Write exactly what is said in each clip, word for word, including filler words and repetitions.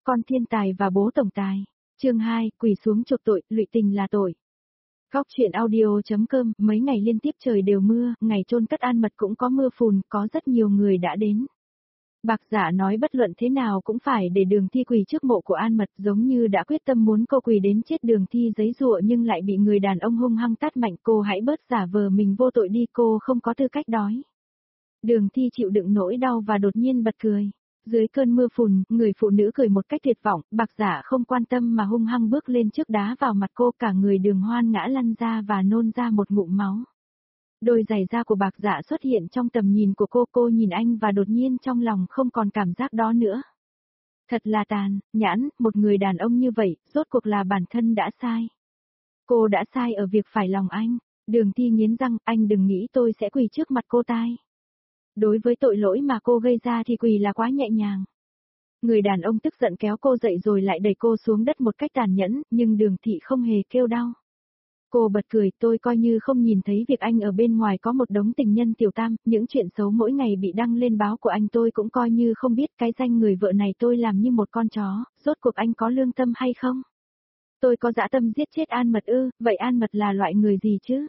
Con thiên tài và bố tổng tài. Chương hai, quỳ xuống chuộc tội, lụy tình là tội. Góc truyện audio.com, mấy ngày liên tiếp trời đều mưa, ngày chôn cất An Mật cũng có mưa phùn, có rất nhiều người đã đến. Bạc Giả nói bất luận thế nào cũng phải để Đường Thi quỳ trước mộ của An Mật, giống như đã quyết tâm muốn cô quỳ đến chết. Đường Thi giấy giụa nhưng lại bị người đàn ông hung hăng tát mạnh. Cô hãy bớt giả vờ mình vô tội đi, cô không có tư cách đói. Đường Thi chịu đựng nỗi đau và đột nhiên bật cười. Dưới cơn mưa phùn, người phụ nữ cười một cách tuyệt vọng, Bạc Giả không quan tâm mà hung hăng bước lên trước đá vào mặt cô, cả người Đường Hoan ngã lăn ra và nôn ra một ngụm máu. Đôi giày da của Bạc Giả xuất hiện trong tầm nhìn của cô, cô nhìn anh và đột nhiên trong lòng không còn cảm giác đó nữa. Thật là tàn, nhãn, một người đàn ông như vậy, rốt cuộc là bản thân đã sai. Cô đã sai ở việc phải lòng anh. Đường Thi nghiến răng, anh đừng nghĩ tôi sẽ quỳ trước mặt cô tai. Đối với tội lỗi mà cô gây ra thì quỳ là quá nhẹ nhàng. Người đàn ông tức giận kéo cô dậy rồi lại đẩy cô xuống đất một cách tàn nhẫn, nhưng Đường Thị không hề kêu đau. Cô bật cười, tôi coi như không nhìn thấy việc anh ở bên ngoài có một đống tình nhân tiểu tam, những chuyện xấu mỗi ngày bị đăng lên báo của anh tôi cũng coi như không biết. Cái danh người vợ này tôi làm như một con chó, rốt cuộc anh có lương tâm hay không? Tôi có dã tâm giết chết An Mật ư, vậy An Mật là loại người gì chứ?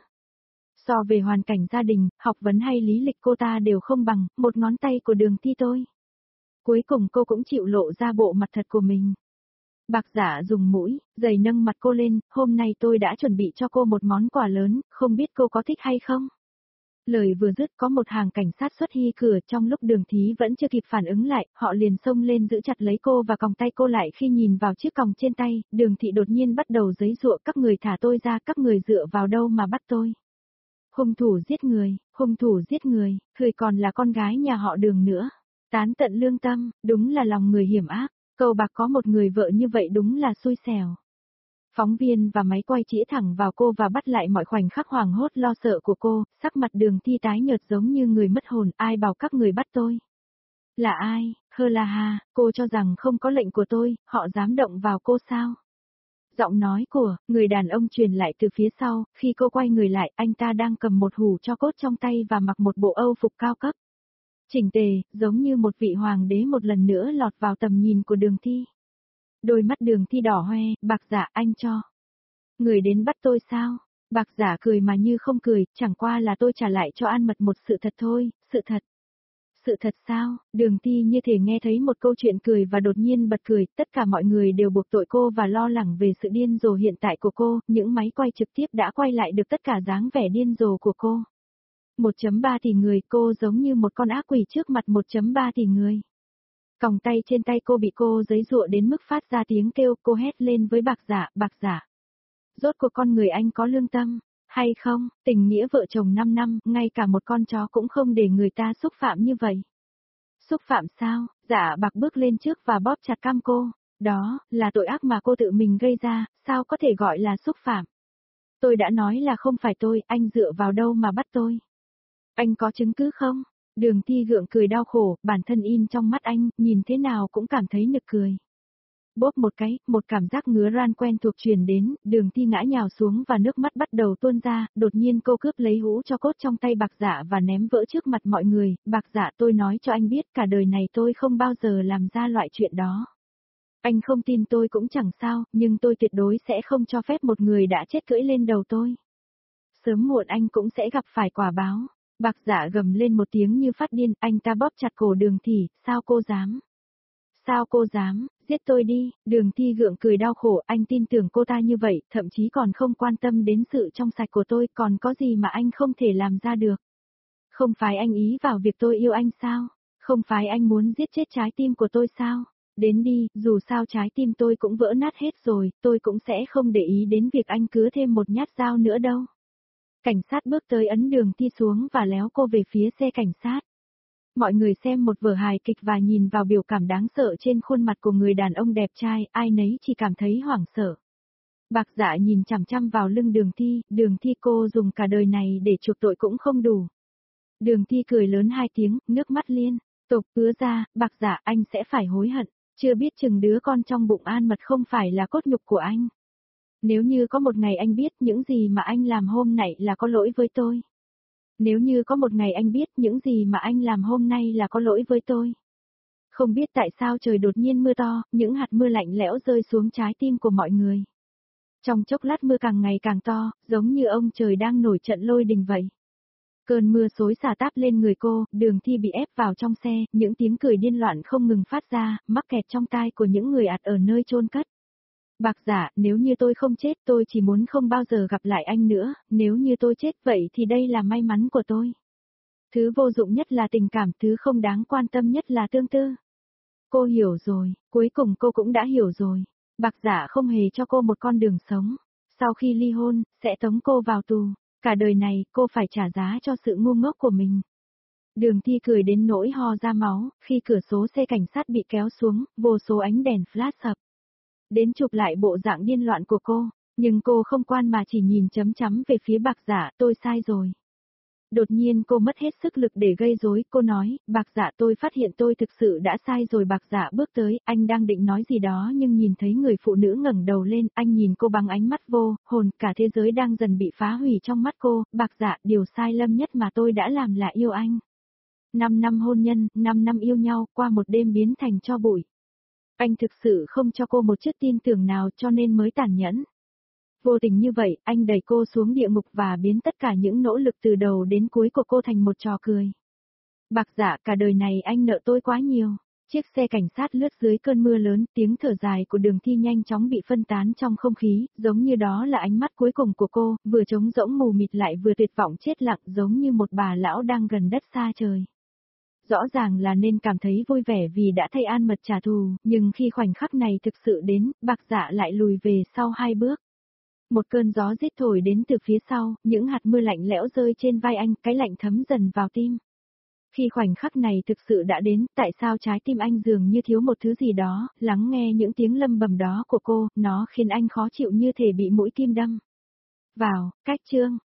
So về hoàn cảnh gia đình, học vấn hay lý lịch cô ta đều không bằng một ngón tay của Đường Thi tôi. Cuối cùng cô cũng chịu lộ ra bộ mặt thật của mình. Bạc Giả dùng mũi, giày nâng mặt cô lên, hôm nay tôi đã chuẩn bị cho cô một món quà lớn, không biết cô có thích hay không? Lời vừa dứt có một hàng cảnh sát xuất hi cửa, trong lúc Đường Thí vẫn chưa kịp phản ứng lại, họ liền xông lên giữ chặt lấy cô và còng tay cô lại. Khi nhìn vào chiếc còng trên tay, Đường Thị đột nhiên bắt đầu giãy giụa, các người thả tôi ra, các người dựa vào đâu mà bắt tôi? Hung thủ giết người, hung thủ giết người, người còn là con gái nhà họ Đường nữa. Tán tận lương tâm, đúng là lòng người hiểm ác. Cầu bạc có một người vợ như vậy đúng là xui xẻo. Phóng viên và máy quay chĩa thẳng vào cô và bắt lại mọi khoảnh khắc hoảng hốt lo sợ của cô, sắc mặt Đường Thi tái nhợt giống như người mất hồn. Ai bảo các người bắt tôi? Là ai? Hơ La Ha, cô cho rằng không có lệnh của tôi, họ dám động vào cô sao? Giọng nói của người đàn ông truyền lại từ phía sau, khi cô quay người lại, anh ta đang cầm một hũ tro cốt trong tay và mặc một bộ âu phục cao cấp. Chỉnh tề, giống như một vị hoàng đế một lần nữa lọt vào tầm nhìn của Đường Thi. Đôi mắt Đường Thi đỏ hoe, Bạc Giả, anh cho. Người đến bắt tôi sao? Bạc Giả cười mà như không cười, chẳng qua là tôi trả lại cho An Mật một sự thật thôi, sự thật. Sự thật sao? Đường Thi như thể nghe thấy một câu chuyện cười và đột nhiên bật cười, tất cả mọi người đều buộc tội cô và lo lắng về sự điên rồ hiện tại của cô, những máy quay trực tiếp đã quay lại được tất cả dáng vẻ điên rồ của cô. một phẩy ba tỷ người, cô giống như một con ác quỷ trước mặt một phẩy ba tỷ người. Còng tay trên tay cô bị cô giãy giụa đến mức phát ra tiếng kêu, cô hét lên với Bạc Giả, Bạc Giả. Rốt cuộc con người anh có lương tâm, hay không? Tình nghĩa vợ chồng năm năm, ngay cả một con chó cũng không để người ta xúc phạm như vậy. Xúc phạm sao? Giả Bạc bước lên trước và bóp chặt cằm cô. Đó, là tội ác mà cô tự mình gây ra, sao có thể gọi là xúc phạm? Tôi đã nói là không phải tôi, anh dựa vào đâu mà bắt tôi? Anh có chứng cứ không? Đường Thi gượng cười đau khổ, bản thân in trong mắt anh, nhìn thế nào cũng cảm thấy nực cười. Bóp một cái, một cảm giác ngứa ran quen thuộc truyền đến, Đường Thi ngã nhào xuống và nước mắt bắt đầu tuôn ra, đột nhiên cô cướp lấy hũ tro cốt trong tay Bạc Giả và ném vỡ trước mặt mọi người. Bạc Giả, tôi nói cho anh biết, cả đời này tôi không bao giờ làm ra loại chuyện đó. Anh không tin tôi cũng chẳng sao, nhưng tôi tuyệt đối sẽ không cho phép một người đã chết cưỡi lên đầu tôi. Sớm muộn anh cũng sẽ gặp phải quả báo. Bạc Giả gầm lên một tiếng như phát điên, anh ta bóp chặt cổ Đường Thi, sao cô dám? Sao cô dám, giết tôi đi? Đường Thi gượng cười đau khổ, anh tin tưởng cô ta như vậy, thậm chí còn không quan tâm đến sự trong sạch của tôi, còn có gì mà anh không thể làm ra được? Không phải anh ý vào việc tôi yêu anh sao? Không phải anh muốn giết chết trái tim của tôi sao? Đến đi, dù sao trái tim tôi cũng vỡ nát hết rồi, tôi cũng sẽ không để ý đến việc anh cứa thêm một nhát dao nữa đâu. Cảnh sát bước tới ấn Đường Thi xuống và léo cô về phía xe cảnh sát. Mọi người xem một vở hài kịch và nhìn vào biểu cảm đáng sợ trên khuôn mặt của người đàn ông đẹp trai, ai nấy chỉ cảm thấy hoảng sợ. Bạc Giả nhìn chằm chằm vào lưng Đường Thi, Đường Thi, cô dùng cả đời này để chuộc tội cũng không đủ. Đường Thi cười lớn hai tiếng, nước mắt liên tục ứa ra, Bạc Giả, anh sẽ phải hối hận, chưa biết chừng đứa con trong bụng An Mật không phải là cốt nhục của anh. Nếu như có một ngày anh biết những gì mà anh làm hôm nay là có lỗi với tôi. Nếu như có một ngày anh biết những gì mà anh làm hôm nay là có lỗi với tôi. Không biết tại sao trời đột nhiên mưa to, những hạt mưa lạnh lẽo rơi xuống trái tim của mọi người. Trong chốc lát mưa càng ngày càng to, giống như ông trời đang nổi trận lôi đình vậy. Cơn mưa xối xả táp lên người cô, Đường Thi bị ép vào trong xe, những tiếng cười điên loạn không ngừng phát ra, mắc kẹt trong tai của những người ạt ở nơi chôn cất. Bạc Dạ, nếu như tôi không chết tôi chỉ muốn không bao giờ gặp lại anh nữa, nếu như tôi chết vậy thì đây là may mắn của tôi. Thứ vô dụng nhất là tình cảm, thứ không đáng quan tâm nhất là tương tư. Cô hiểu rồi, cuối cùng cô cũng đã hiểu rồi. Bạc Dạ không hề cho cô một con đường sống. Sau khi ly hôn, sẽ tống cô vào tù. Cả đời này, cô phải trả giá cho sự ngu ngốc của mình. Đường Thi cười đến nỗi ho ra máu, khi cửa số xe cảnh sát bị kéo xuống, vô số ánh đèn flash sập. Đến chụp lại bộ dạng điên loạn của cô, nhưng cô không quan mà chỉ nhìn chấm chấm về phía Bạc Dạ, tôi sai rồi. Đột nhiên cô mất hết sức lực để gây rối, cô nói, Bạc Dạ tôi phát hiện tôi thực sự đã sai rồi. Bạc Dạ bước tới, anh đang định nói gì đó nhưng nhìn thấy người phụ nữ ngẩng đầu lên, anh nhìn cô bằng ánh mắt vô hồn, cả thế giới đang dần bị phá hủy trong mắt cô. Bạc Dạ, điều sai lầm nhất mà tôi đã làm là yêu anh. Năm năm hôn nhân, năm năm yêu nhau, qua một đêm biến thành tro bụi. Anh thực sự không cho cô một chút tin tưởng nào cho nên mới tàn nhẫn. Vô tình như vậy, anh đẩy cô xuống địa ngục và biến tất cả những nỗ lực từ đầu đến cuối của cô thành một trò cười. Bạc Dạ, cả đời này anh nợ tôi quá nhiều. Chiếc xe cảnh sát lướt dưới cơn mưa lớn, tiếng thở dài của Đường Thi nhanh chóng bị phân tán trong không khí, giống như đó là ánh mắt cuối cùng của cô, vừa trống rỗng mù mịt lại vừa tuyệt vọng chết lặng, giống như một bà lão đang gần đất xa trời. Rõ ràng là nên cảm thấy vui vẻ vì đã thay An Mật trả thù, nhưng khi khoảnh khắc này thực sự đến, Bạc Dạ lại lùi về sau hai bước. Một cơn gió rít thổi đến từ phía sau, những hạt mưa lạnh lẽo rơi trên vai anh, cái lạnh thấm dần vào tim. Khi khoảnh khắc này thực sự đã đến, tại sao trái tim anh dường như thiếu một thứ gì đó, lắng nghe những tiếng lầm bầm đó của cô, nó khiến anh khó chịu như thể bị mũi kim đâm vào. Cách chương